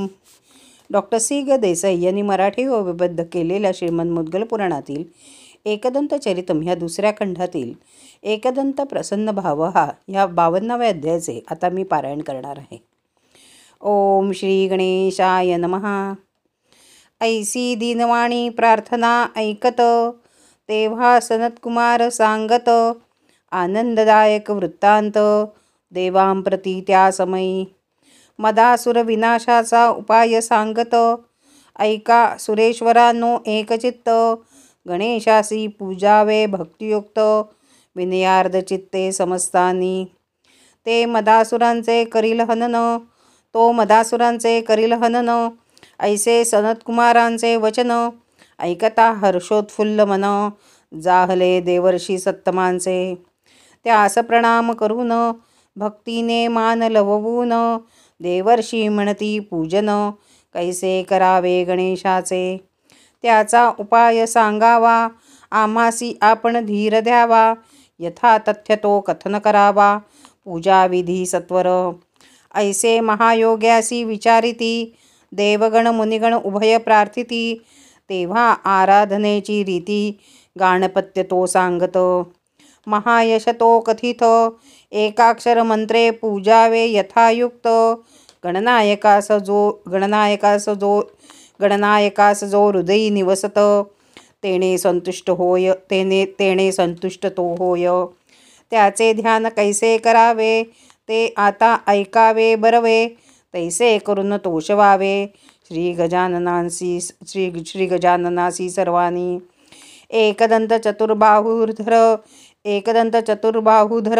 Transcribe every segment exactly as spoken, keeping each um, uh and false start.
ओम. Doctor C ग देसाई यांनी मराठी व विबद्ध केलेल्या श्रीमद मुद्गल पुराणातील एकदंत चरितम ह्या दुसऱ्या खंडातील एकदंत प्रसन्न भाव हा ह्या बावन्नाव्या अध्यायाचे आता मी पारायण करणार आहे. ओम श्री गणेशाय नमः. ऐसी दीनवाणी प्रार्थना ऐकत, तेव्हा सनतकुमार सांगत, आनंददायक वृत्तांत देवांप्रती त्या समयी. मदासुर विनाशाचा उपाय सांगत, ऐका सुरेश्वरांनो एकचित्त, गणेशासी पूजावे भक्तियुक्त, विनयार्ध चित्ते समस्तानी. ते मदासुरांचे करील हनन, तो मदासुरांचे करील हनन, ऐसे सनतकुमारांचे वचन, ऐकता हर्षोत्फुल्ल मन, जाहले देवर्षी सत्तमांचे. त्यास प्रणाम करून, भक्तीने मान लववून, देवर्षी म्हणती पूजन, कैसे करावे गणेशाचे. त्याचा उपाय सांगावा, आम्हासी आपण धीर द्यावा, यथा तथ्य तो कथन करावा, पूजा विधी सत्वर. ऐसे महायोग्यासी विचारिती, देवगण मुनिगण उभय प्रार्थिती, तेव्हा आराधनेची रीती, गाणपत्य तो सांगत. महायश तो कथित, एकाक्षर मंत्रे पूजावे यथायुक्त, गणनायकास जो गणनायकास जो गणनायकास जो हृदयी निवसत, तेणे संतुष्ट होय तेने तेणे संतुष्ट तो होय. त्याचे ध्यान कैसे करावे, ते आता ऐकावे बरवे, तैसे करून तोषवावे, श्री गजाननांसी श्री श्री गजाननासी सर्वानी. एकदंत चतुर्बाहुधर एकदंत चतुर्बाहुधर,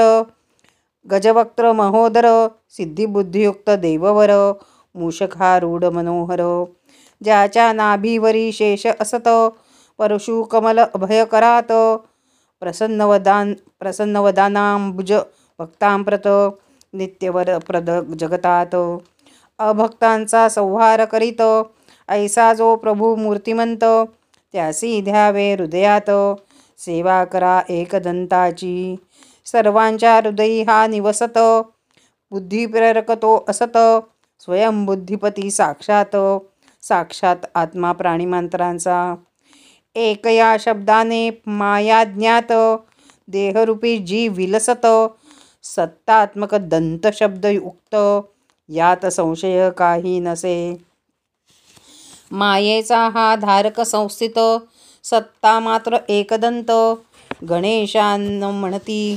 गजवक्त्र महोदर, सिद्धिबुद्धियुक्त देववर, मूषकारूढ मनोहर. ज्याच्या नाभीवरी शेष असत, परशु कमल अभयकरात, प्रसन्नवदान प्रसन्नवदानांबुज भक्तांप्रत, नित्यवर प्रद जगतात. अभक्तांचा संहार करीत, ऐसा जो प्रभू मूर्तिमंत, त्यासी द्यावे हृदयात, सेवा करा एकदंताची. सर्वांच्या हृदयी हा निवसत, बुद्धिप्रेरक तो असत, स्वयंबुद्धिपती साक्षात, साक्षात आत्मा प्राणिमांतरांचा. एक या शब्दाने माया ज्ञात, देहरूपी जी विलसत, सत्तात्मक दंत शब्द युक्त, यात संशय काही नसे. मायेचा हा धारक संस्थित, सत्ता मात्र एकदंत, गणेशान म्हणती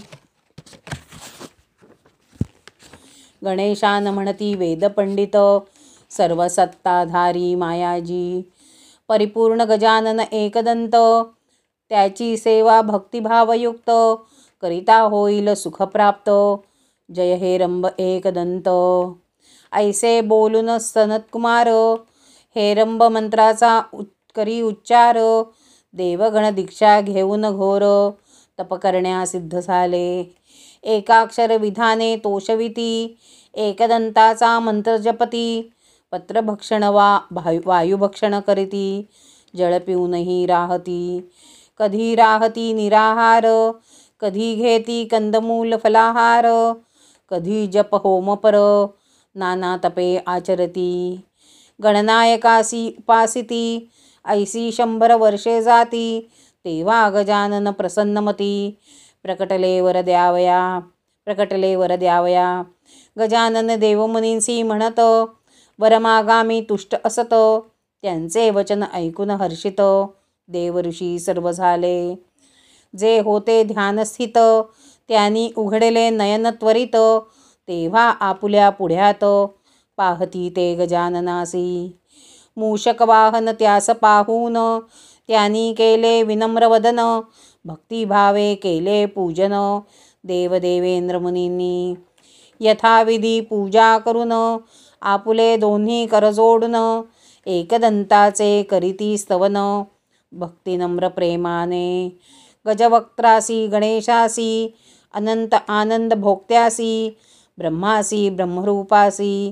गणेशान म्हणती वेदपंडित, सर्वसत्ताधारी मायाजी. परिपूर्ण गजानन एकदंत, त्याची सेवा भक्तिभावयुक्त, करिता होईल सुखप्राप्त, जय हे रंब एकदंत. ऐसे बोलून सनतकुमार, हेरंब मंत्राचा करी उच्चार, देवगण दीक्षा घेऊन घोर, तप करण्या सिद्ध झाले. एकाक्षर विधाने तोषविती, एकदंताचा मंत्र जपती, पत्रभक्षण वा वायुभक्षण करीती, जळ पिऊनही राहती. कधी राहती निराहार, कधी घेती कंदमूल फलाहार, कधी जप होमपर, नाना तपे आचरती. गणनायकासी उपासिती, ऐसी शंभर वर्षे जाती, तेव्हा गजानन प्रसन्नमती, प्रकटले वर द्यावया प्रकटले वर द्यावया. गजानन देवमुनींसी म्हणत, वरमागामी तुष्ट असत, त्यांचे वचन ऐकून हर्षित, देवऋषी सर्व झाले. जे होते ध्यानस्थित, त्यांनी उघडले नयन त्वरित, तेव्हा आपुल्या पुढ्यात, पाहती ते गजाननासी. मूषक वाहन त्यास पाहून, त्यांनी केले विनम्र वदन, भक्तिभावे केले पूजन, देवदेवेंद्र मुनींनी. यथाविधी पूजा करून, आपुले दोन्ही करजोडून, एकदंताचे करीती स्तवन, भक्तिनम्र प्रेमाने. गजवक्त्रासी गणेशासी, अनंत आनंद भोक्त्यासी, ब्रह्मासी ब्रह्मरूपासी,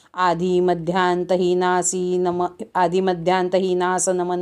आदिमध्यांतहीनासी नम आदिमध्यांतहीनास नमन.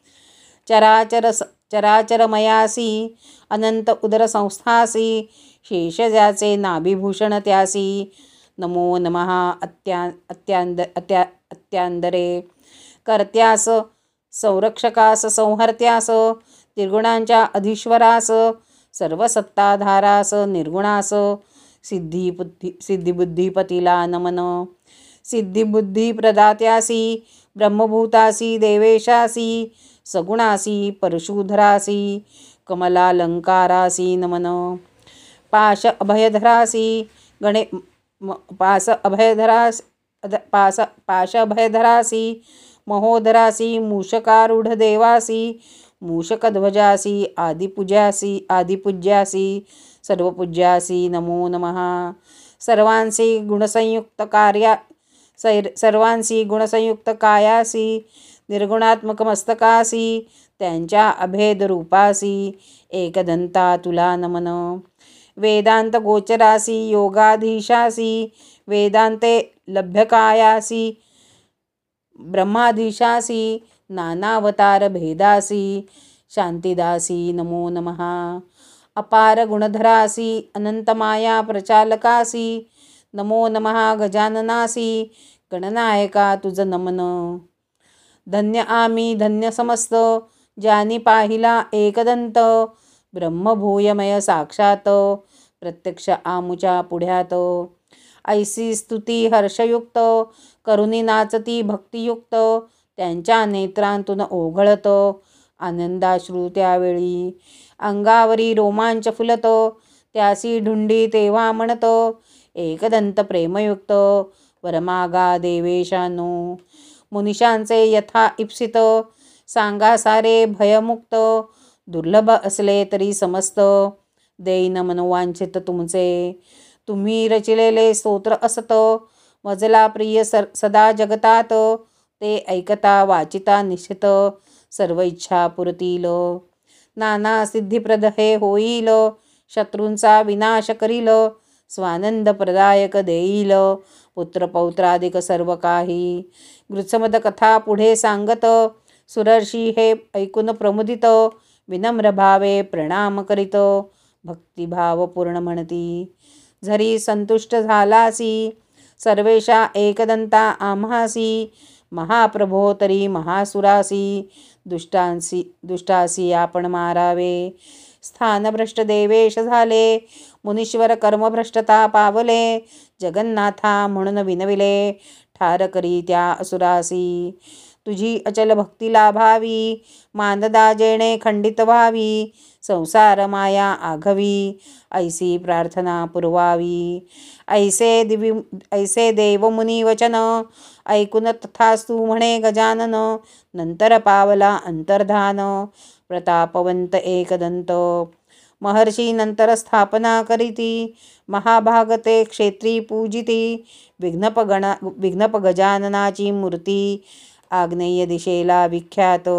चराचर चराचरमयासी, अनंत उदर संस्थासी, शेष ज्याचे नाभिभूषण त्यासी, नमो नमः. अत्या अत्यांद अत्या नित्यांदरे. कर्त्यास संरक्षकास संहर्त्यास त्रिगुणांच्या अधीश्वरास सर्व सत्ताधारास निर्गुणास सिद्धिबुद्धी सिद्धिबुद्धीपतीला नमन. सिद्धिबुद्धी प्रदात्यासी ब्रह्मभूतासी देवेशासी सगुणासी परशुधरासी कमलालंकारासी नमन. पाश अभयधरासी गणे पास अभयधरास पास पाश अभयधरासी महोदरासी मूषकारूढ देवासी मूषकध्वजासी आदिपूज्यासी आदिपूज्यासी सर्वपूज्यासी नमो नमः. सर्वांसी गुणसंयुक्त कार्या सैर सर्वांसी गुणसंयुक्त कायासी निर्गुणात्मक मस्तकासी त्यांच्या अभेद रूपासी एकदंता तुला नमन. वेदांत गोचरासी योगाधीशासी वेदांते लभ्यकायासी ब्रह्माधीशासी नानावतार भेदासी शांतिदासी नमो नमः. अपार गुणधरासी अनंतमाया प्रचालकासी नमो नमः. गजाननासी गणनायका तुझ नमन. धन्य आम्ही धन्य समस्त ज्यानी पाहिला एकदंत ब्रह्मभूयमय साक्षात प्रत्यक्ष आमुच्या पुढ्यात. ऐसी स्तुती हर्षयुक्त करुणी नाचती भक्तियुक्त त्यांच्या नेत्रांतून ओघळत आनंदाश्रू त्यावेळी. अंगावरी रोमांच फुलत त्यासी ढुंडी तेव्हा म्हणत एकदंत प्रेमयुक्त वरमागा देवेशानो. मुनिशांचे यथा इप्सित सांगा सारे भयमुक्त दुर्लभ असले तरी समस्त देईन मनोवांछित तुमचे. तुम्ही रचिलेले स्तोत्र असत मजला प्रिय सर सदा जगतात ते ऐकता वाचिता निश्चित सर्व इच्छा पुरतील. नाना सिद्धिप्रद हे होईल शत्रूंचा विनाश करील स्वानंद प्रदायक देईल पुत्रपौत्रादिक सर्व काही. गृत्समद कथा पुढे सांगत सुरर्षी हे ऐकून प्रमुदित विनम्र भावे प्रणाम करीत भक्तिभाव पूर्ण म्हणती. झरी संतुष्ट झालासी सर्वेशा एकदंता आम्हासी महाप्रभो तरी महासुरासी दुष्टांसी दुष्टासी आपण मारावे. स्थानभ्रष्ट देवेश झाले मुनीश्वर कर्मभ्रष्टता पावले जगन्नाथा म्हणून विनविले ठार करी त्या असुरासी. तुझी अचल भक्ती लाभावी मानदा जेणे खंडित व्हावी संसार माया आघवी ऐसी प्रार्थना पुरवावी. ऐसे दिवी ऐसे देवमुनी वचन ऐकून तथास्तु म्हणे गजानन नंतर पावला अंतर्धान प्रतापवंत एकदंत. महर्षी नंतर स्थापना करीती महाभागते क्षेत्री पूजिती विघ्नप गणा विघ्नप गजाननाची मूर्ती आग्नेय दिशेला विख्यात.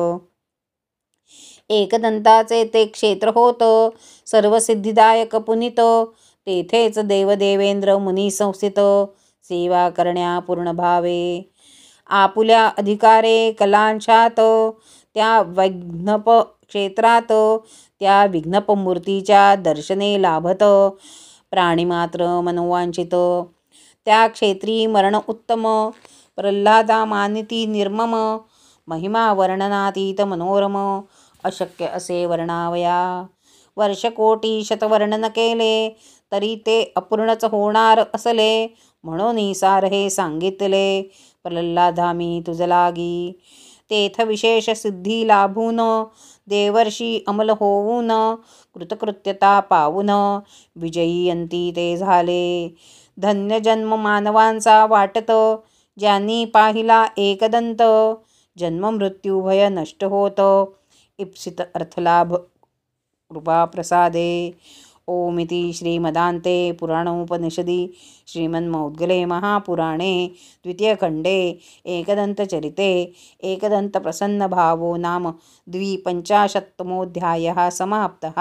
एकदंताचे ते क्षेत्र होत सर्व सिद्धिदायक पुनित तेथेच देवदेवेंद्र मुनी संस्थित सेवा करण्या पूर्ण भावे. आपुल्या अधिकारे कलांशात त्या विघ्नप क्षेत्रात त्या विघ्नप मूर्तीच्या दर्शने लाभत प्राणीमात्र मनोवांछित. त्या क्षेत्री मरण उत्तम प्रल्हादा मानिती निर्मम महिमा वर्णनातीत मनोरम अशक्य असे वर्णावया. वर्षकोटी शतवर्णन केले तरी ते अपूर्णच होणार असले म्हणून सार हे सांगितले प्रल्हादामी तुझ लागी. तेथ विशेष सिद्धी लाभून देवर्षी अमल होऊन कृतकृत्यता पावून विजयीयंती ते झाले. धन्य जन्म मानवांचा वाटत ज्यांनी पाहिला एकदंत जन्म मृत्यू भय नष्ट होत इप्सित अर्थलाभ कृपा प्रसादे. ओमिति श्रीमदान्ते पुराणोपनिषदि श्रीमन्मौद्गले महापुराणे द्वितीयखण्डे एकदन्तचरिते एकदन्तप्रसन्नभावो नाम द्विपञ्चाशत्तमोऽध्यायः समाप्तः.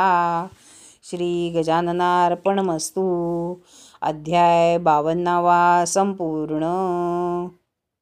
श्रीगजाननार्पणमस्तु. अध्याय बावन्नावा संपूर्ण.